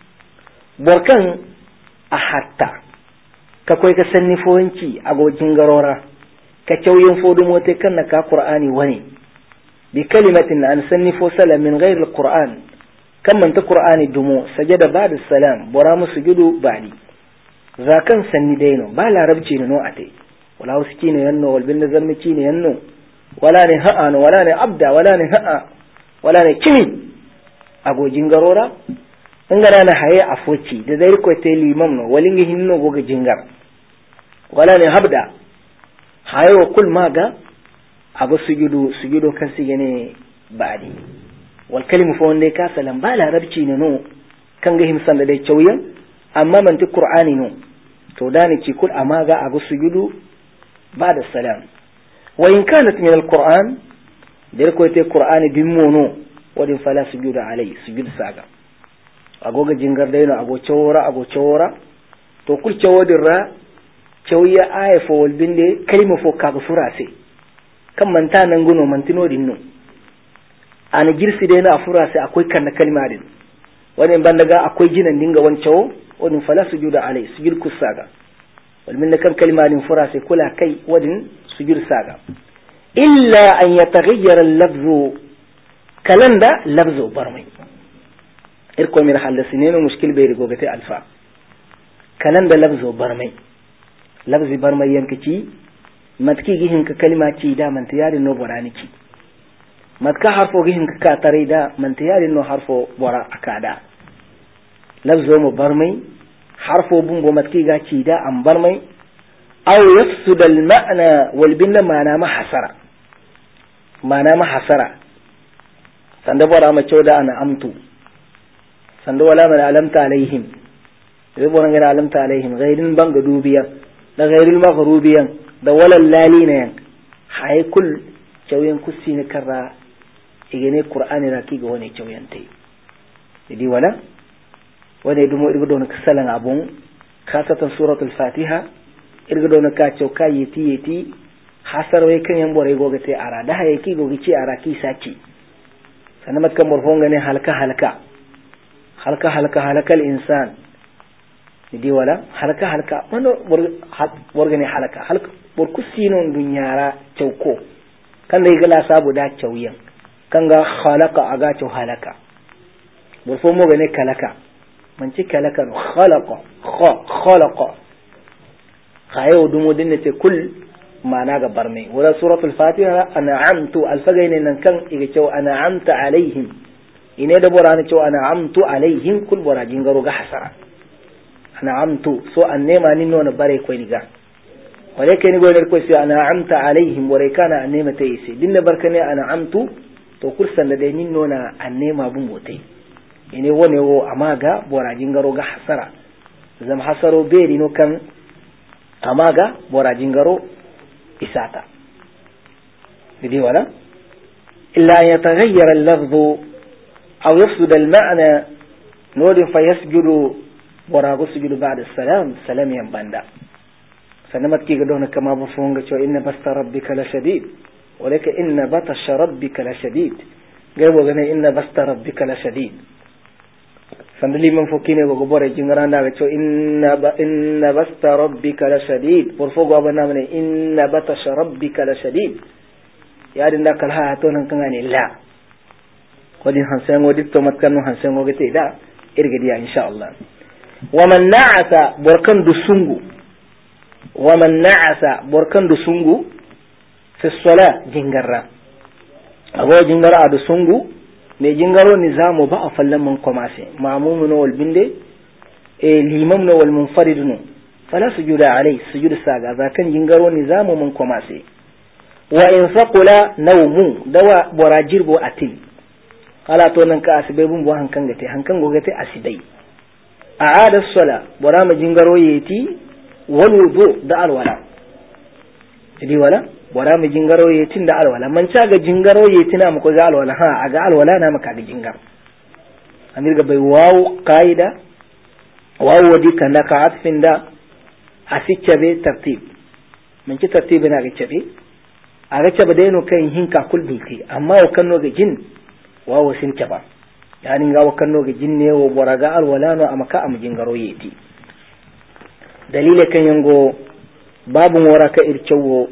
بركان أحتى كوي كسنفوينتي أقو جنغرورا كتوين فودموتي كنك قرآني وني بكلمة أن سنفو سلم من غير القرآن كم من تقرآن الدمو سجد بعد السلام برام سجدوا بعدي ذاكن سندينو بالا ربتين نوعتي ولا سكين ينو والبن زرمتين ينو ولا نهأن ولا نعبدا ولا نهأ ولا نكمي أقو جنغرورا إنغرا نحيي أفوتي دذير كوتيلي ممنو ولنجي هنو غوغ جنغر ولا نهبدا حيو كل ماغا أقو سجدو كنسيجني بعدي والكلمة فون ليكا سلام بالا ربتي نو كنغهم سند دي تشويا أما من تقرآني نو توداني تي كل أماغا أقو سجدو بعد السلام وإن كانت من القرآن ديركو يتي القرآن بمونو ودين فلا سجود عليه سجود ساقا أقوغ جنگر دينو أقو چورا تو كل چو در چوية آية فول بندي كلمة فوق كاغ فراسي كم منتا ننغنو منتنو دينو أنا جرسي دينا أفراسي أكوي كان كلمة دين ودين بندقا أكوي جنن دينغ وانچو ودين فلا سجود عليه سجود كساقا والمن كم كلمة دين فراسي كلها كي ودين سجود ساقا إلا أن يتغير اللفظ كلندا لفظ برمي إركو من حل سنين ومشكل بيري قوغتي ألفا كلندا لفظ برمي لفظ برمي ينكتي متكي جيهن ككلمة دا من تياري نو برانيكي متكا حرفو جيهن كاتري دا من تياري نو حرفو برا أكادا لفظ برمي حرفو بمبو متكي جاتي دا أم برمي أو يفسد المعنى والبنة معنى ما حسرة سندبورا ما تشودا أنا أمتو سندولا من علمت عليهم يبورا من علمت عليهم غير البنك دوبيا da غير المغروبيا da wala lalina yan hay kul chawyen kusini karra igene qur'ani raki ga woni chawyen tay idi wala wani dumo irgo don kasalan abun khasatan suratul fatiha irga dona ka chauka yeti hasar way kan yan bore goga te ara da haye ki gogi ci ara ki saki sanamat kan morfonga ne halka insan idi wala halka mano borga ne halka bor kusino dunyara chauko kan dai gala sabu da chauyan kanga khalaqa agacho halaka burfo mo gane kalaka manci kalaka no khalaqa khayo dumo dinne te kul mana ga barne wala suratul fatiha an'amtu alfagaine nan kan iga cewa an'amta alaihim ine da borani cewa an'amtu alaihim kul bora jingaro ga hasara an'amtu so annema ninno na bare ko ni ga wale kai ni go ner ko sai an'amta alaihim wore kana annema te isi dinne barkane an'amtu to kursan da dai ninno na annema bun botai ine wone wo amaga bora jingaro ga hasara zam hasaro beri no kan amaga bora jingaro إساتا بدي ولا إلا أن يتغير اللفظ أو يفسد المعنى نود فيسجد وراء سجد بعد السلام سلام ينبندا سنمت كي قدونا كما بفونغ إن بست ربك لشديد ولك إن بطش ربك لشديد قالوا غني إن بست ربك لشديد سندلي من فوكيني وغبور جنگران دا چو ان بست ربك لشديد ورفوق ابنا من ان بطش ربك لشديد يا دين داك الها تو نان كاني لا ودي حسن ودي تو مت كانو حسن وغتي دا ارغديا ان شاء الله ومن نعس بركن دسونغو ومن نعس بركن دسونغو في الصلاه جنگرا ابو جنگرا دسونغو me jingaro nizamu ba a fallan mun komase ma'mumun wal binde limam wal munfarid fala sujuda alai sujudu saga zakan jingaro nizamu mun komase wa in faqula nawmu dawa borajirbo atil ala to nan ka asibe bun bo hankan gogate asidai aada sala bora ma jingaro yeti wal wudu da alwala idi wala bora mu jingaro yetin da alwala man ca ga jingaro yetina mu ko ga alwala ha aga alwala na maka ga jingar amir ga bai wawo qaida wawo wadi kana ka atfin da asikce be tartib man ci tartib na ga cebe aga cebe da no kan hinka kulbi kai amma wa kanno ga jin wawo sin ceba yani ga wa kanno ga jin ne wo bora ga alwala no amaka am jingaro yeti dalile kan yango babu waraka ircewo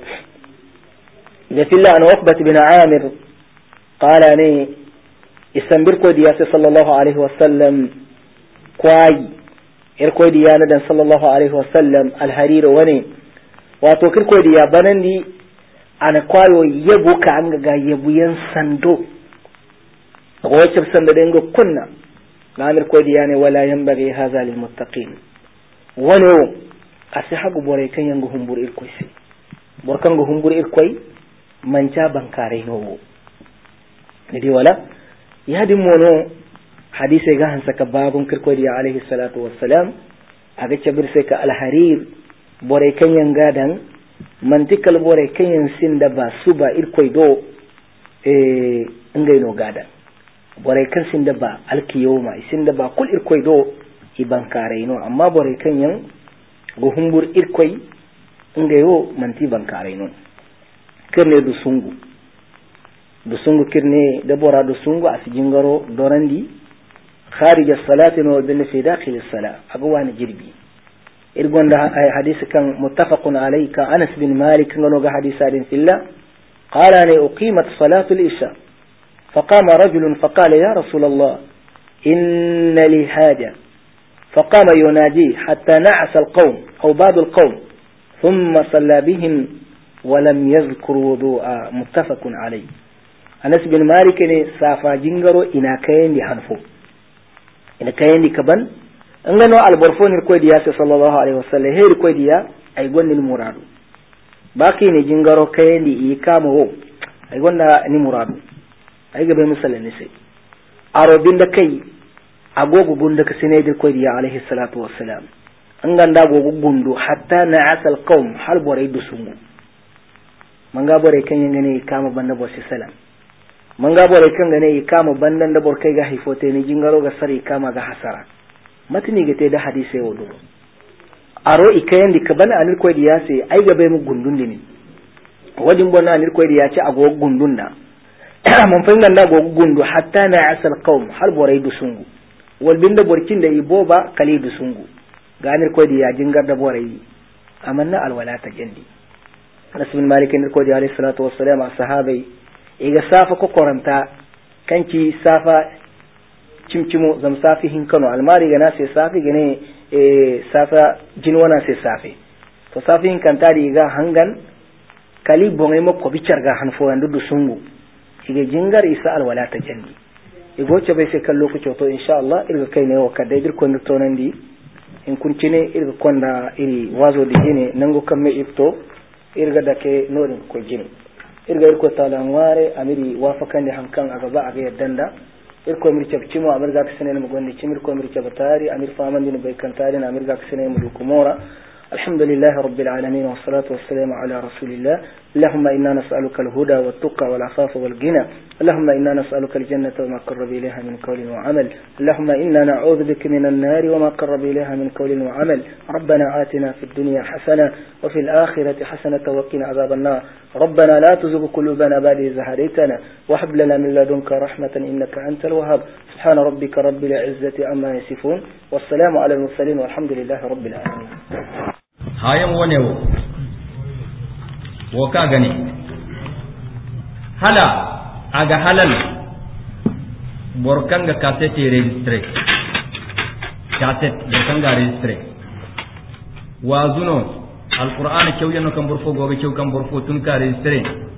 في الله عن عقبة بن عامر قال أني استنبر كوديا صلى الله عليه وسلم كواي إركو ديا ندن صلى الله عليه وسلم الحرير وني واتوكر كوديا بنندي أنا كوايو يبو كعنغا يبو ينسندو غوشب سنددنغو كنا نعمر كوديا ولا ينبغي هذا للمتقين ونو أسيحق بوريكا ينغو همبور إركويسي بوركانغو همبور إركوي manca bankare nowo nidi wala yadi mono hadise ga hansa ka babun kirkodi alaihi salatu wassalam aga cabir sai ka alharir bore kanyan gadan mantikal bore kanyan sinda ba suba irkoi do ngai no gadan bore kan sinda ba alkiyoma sinda ba kul irkoi do i bankare no amma bore kanyan go humbur irkoi ngai yo manti bankare no kirne du sungu kirne da bora du sungu a jingaro dorandi kharij as-salati no bin fi dakhil as-salat agwani jirbi irgonda hadisi kan muttafaqun alayka Anas bin Malik ngano ga hadisadin fillah qala ni uqimat salatu al-isha فقام رجل فقال يا رسول الله إن لي حاجة فقام ينادي حتى نعس القوم أو بعض القوم ثم صلى بهم ولم يذكر وضوء متفق عليه أنس بن مالك سافا جنغرو إنا كاين دي حنفو إنا كاين دي كبن أنغنو البرفون الكويديا صلى الله عليه وسلم هي الكويديا أي قلن المراد باقي ني جنغرو كاين دي إيكامو أي قلن ني مراد أي قبل مثل النسي أرو بين دكي أغوغو بندك سنيد الكويديا عليه الصلاة والسلام أنغن دا غوغو بندو حتى نعس القوم حال بوريد سمو manga bore kan yangane kama banda bo salam manga bore kan gane kama bandan da bor kai ga hifote ni jingaro ga sari kama ga hasara matini ga te da hadisi wodo aro ikayen di kabana anil koy di yase ai ga be mu gundun ni wadin bona anil koy di yace ago gundun da mun fa nganda go gundu hatta na asal qaum har bore du sungu wal binda borkin da iboba kali du sungu ga anil koy di ya jingar da bore amanna alwala ta jandi Anas bin Malik ne ko di alayhi salatu wassalam a sahabai iga safa ko koranta kanki safa cimcimo zam safi hinkano almari gana sai safi gane safa jinwana sai safi to safi hinkantari ga hangan kali bongai makko bicar ga hanfo yandu sungu shige jingar isa alwala ta janni igoce bai sai kallo ku to insha Allah irga kai ne wa kadai dir kon to nan di in kuncine irga konda iri wazo di gine nango kamme ifto irga dake norin ko gine irga irko talangware amiri wafakan da hankan a gaba a ga yaddanda irko mir cabcimo amir ga kisane mu gonde cimir ko mir cabatari amir famandi ne bai kantari na amir ga kisane mu dukumora الحمد لله رب العالمين والصلاة والسلام على رسول الله اللهم إنا نسألك الهدى والتقى والعفاف والغنى اللهم إنا نسألك الجنة وما قرب إليها من قول وعمل اللهم إنا نعوذ بك من النار وما قرب إليها من قول وعمل ربنا آتنا في الدنيا حسنة وفي الآخرة حسنة وقنا عذاب النار ربنا لا تزغ قلوبنا بعد إذ هديتنا وهب لنا من لدنك رحمة إنك أنت الوهاب سبحان ربك رب العزة عما يصفون والسلام على المرسلين والحمد لله رب العالمين hayan wane wo ka gani hala aga halal borkanga cassette registre cassette borkanga registre wazuno alquran cewyano kam borfo gobe cew kam borfo tun ka registre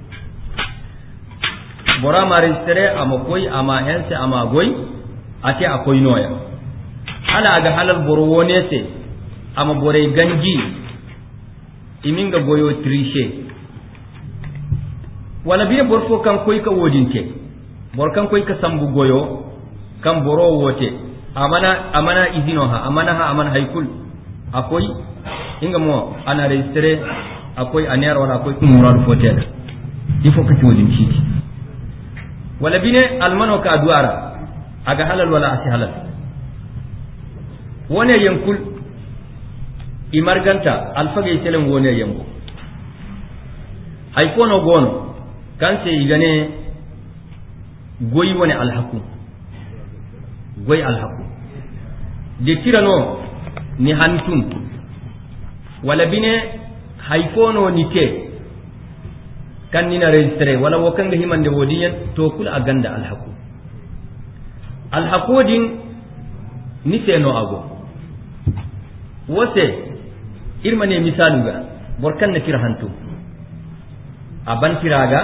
bora ma registre ama koy ama hense ama goy ate akoy noya hala aga halal borwone se ama bore ganji iminga goyo triche wala biye borfo kan koy ka wodinte bor kan koy ka sambu goyo kan boro wote amana izino ha amana haykul akoy inga mo ana registre akoy aner wala akoy murad fotel il faut que tu wodin chiti wala bine almano ka duara aga halal wala asi halal wone yankul imarganta alfage selen wone yambo hay kono gono kanse igane goyi woni alhaku goyi alhaku de tirano ni hantum wala bine hay kono nite kan nina registre wala wokanga himande wodiyen to kul aganda alhaku din ni seno ago wote irmane misaluga borkan na kira hantu aban kiraga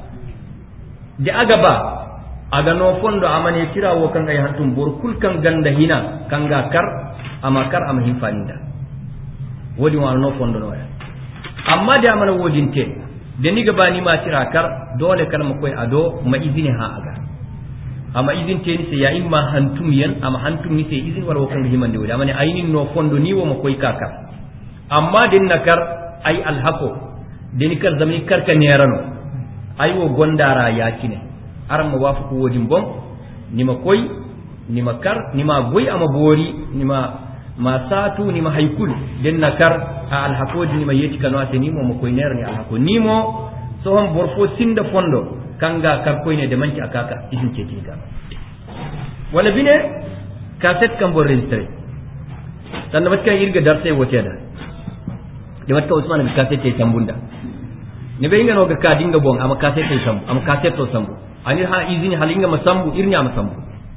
de agaba aga no fondo amane kira wo kan ay hantum bor kul kan ganda hina kanga kar ama hinfaninda wodi wa no fondo no ya amma de amana wodinte de ni gaba ni ma kira kar dole kalma koy ado ma izini ha aga ama izin te ni se ya imma hantum yan ama hantum ni se izin war wo kan himande wodi amane aynin no fondo ni wo ma koy kaka amma din nakar ay alhaqo din kar zami karka nerano ay wo gondara yakine aram mo wafu ko wodin bom nima koy nima kar nima goy ama bori nima masatu nima haykul din nakar alhaqo din nima yeti kanu ateni mo koy nerani alhaqo nimo so hon borfo sinda fondo kanga kar koy ne de manki akaka idin ce kinga wala bine cassette kam bo registre tan bat kan irga darse wote da de watta Usman bi cassette tambunda ne be inga no ga ka dinga bon ama cassette sambu ama cassette to sambu anir ha izini halinga masambu irnya masambu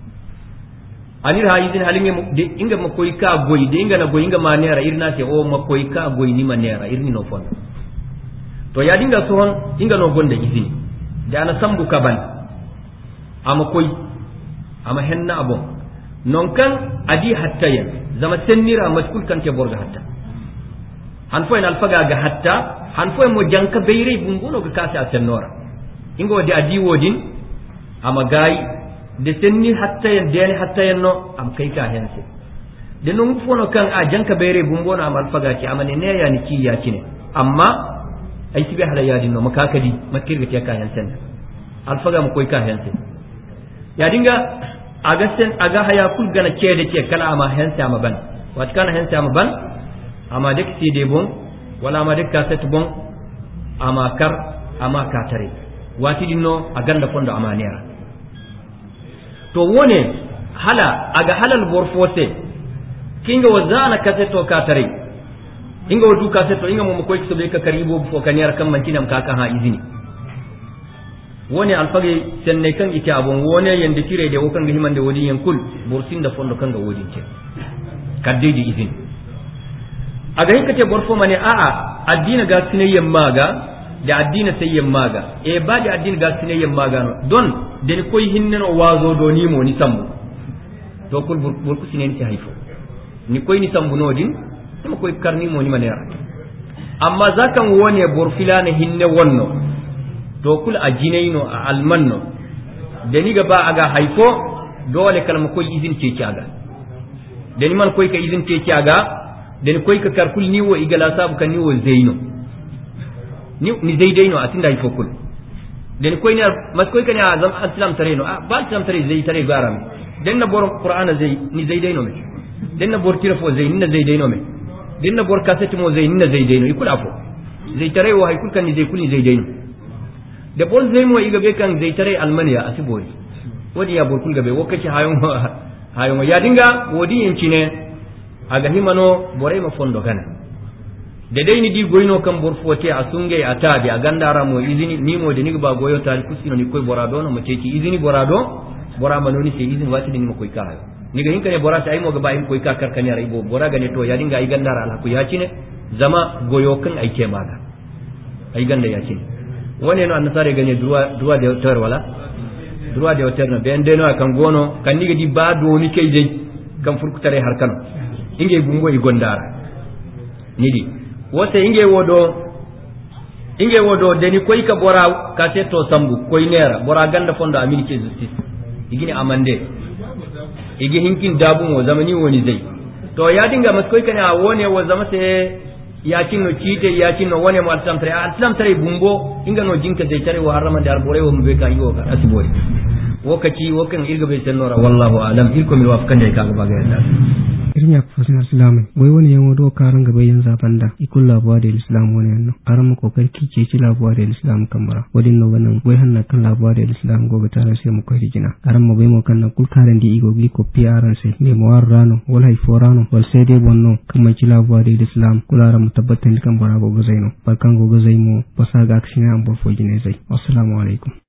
anir ha izini halinga de inga makoy ka goy de inga na goy inga manera irna te o makoy ka goy ni manera irni no fon to ya dinga sohon inga no gonda izini da ana sambu kaban ama koy ama henna abon non kan adi hatta yan zama sennira matkul kan ke borga hatta han fo en alfaga ga hatta han fo mo janka beyre bungono ga kasi asennora ingo de adi wodin ama gay de senni hatta yan de hatta yan no am kai ka hense de non fono kan a janka beyre bungono am alfaga ki amane ne ya ni ki ya kine amma ay tibe hala yadin no makakadi makirga te ka hense alfaga mo koy ka hense ya dinga aga haya kul gana cede ce kala ama hense ama ban wat kana hense ama ban ama dek CD bon wala ama dek cassette bon ama kar ama katare wati dinno aganda fondo ama nera to wone hala aga halal borfose kinga wazana cassette to katare inga wadu cassette inga mo koy so be ka karibo fo kanera kam mantinam kaka ha izini woni alfage senne kan ike abon wone yende tire de wokan himande wodi yen kul borsinda fondo kanga wodi ce kaddeji izin aga hinkate borfo mane a'a addina ga sinayyan maga da addina sayyan maga e ba da addina ga sinayyan maga no don den koy hinnen o wazo do ni mo ni sambu to kul burku sinen ci hayfo ni koy ni sambu nodin sama koy karni mo ni manera amma zakan wone borfilana hinne wonno to kul ajinaino a almanno deni ga ba aga hayfo dole kalma koy izin ce ci aga deni man koy ka izin ce ci aga deni koy ka karkul ni wo igala sabu kan ni wo zaino ni zaidaino atinda hayfo kul deni koy ne mas koy kan azam islam tareno ba islam tare zai tare garam den na bor qur'ana zai ni zaidaino me den na bor tirafo zai ni zaidaino me den na bor kasati mo zai ni zaidaino ikul afo zai tare wo haykul kan ni zai kul ni zaidaino de bol zai mo iga be kan zai tare almaniya asibori wodi ya bor kul gabe wokaci hayon ya dinga wodi yanci ne aga himano bore ma fondo kana de dai ni di goyno kan bor fote asunge atabi agandara mo izini ni mo de ni ba goyo tari kusino ni koy borado no mo ceci izini borado bora manoni se izini wati ni mo koy ka ni ga hinkane bora ta ay mo ga ba in koy ka karkani ara ibo bora ga ne to ya dinga ay gandara ala ku ya cine zama goyo kan ay ke maga ay ganda ya cine wone no annasare gane droit de auteur wala droit de auteur no ben deno kan gono kan ni ga di ba do ni kay dai kan furkutare har kan inge bumbo i gondara nidi wote inge wodo deni koy ka bora ka to sambu koy nera bora ganda fondo amilike justice igini amande igi hinkin dabu mo zamani woni zai to ya dinga mas koy kana wone wo zama se ya kinno cite ya kinno wone mo islam tare bumbo inga no jinka zai tare wa harama da arbore wo mbe ka yiwo ka asibori wokaci wokan irga be senora wallahu alam irko mi wafkan dai ka ga baga yalla irnya fasin islam wai wani yan wado karan gaba yin zaban da ikul labuwa da islam wani yanno aran mu kokar kice ci labuwa da islam kamara wadin no ganan wai hanna kan labuwa da islam gobe tare sai mu kai hijina aran mu bai mu kan nan kul karan di igo bi ko piaran sai ne mu warrano wal haiforano wal sai dai bonno kuma ci labuwa da islam kularan mu tabbatan kan bara gogo zaino barkan gogo zai mu basa ga akshin an bo fojine zai assalamu alaikum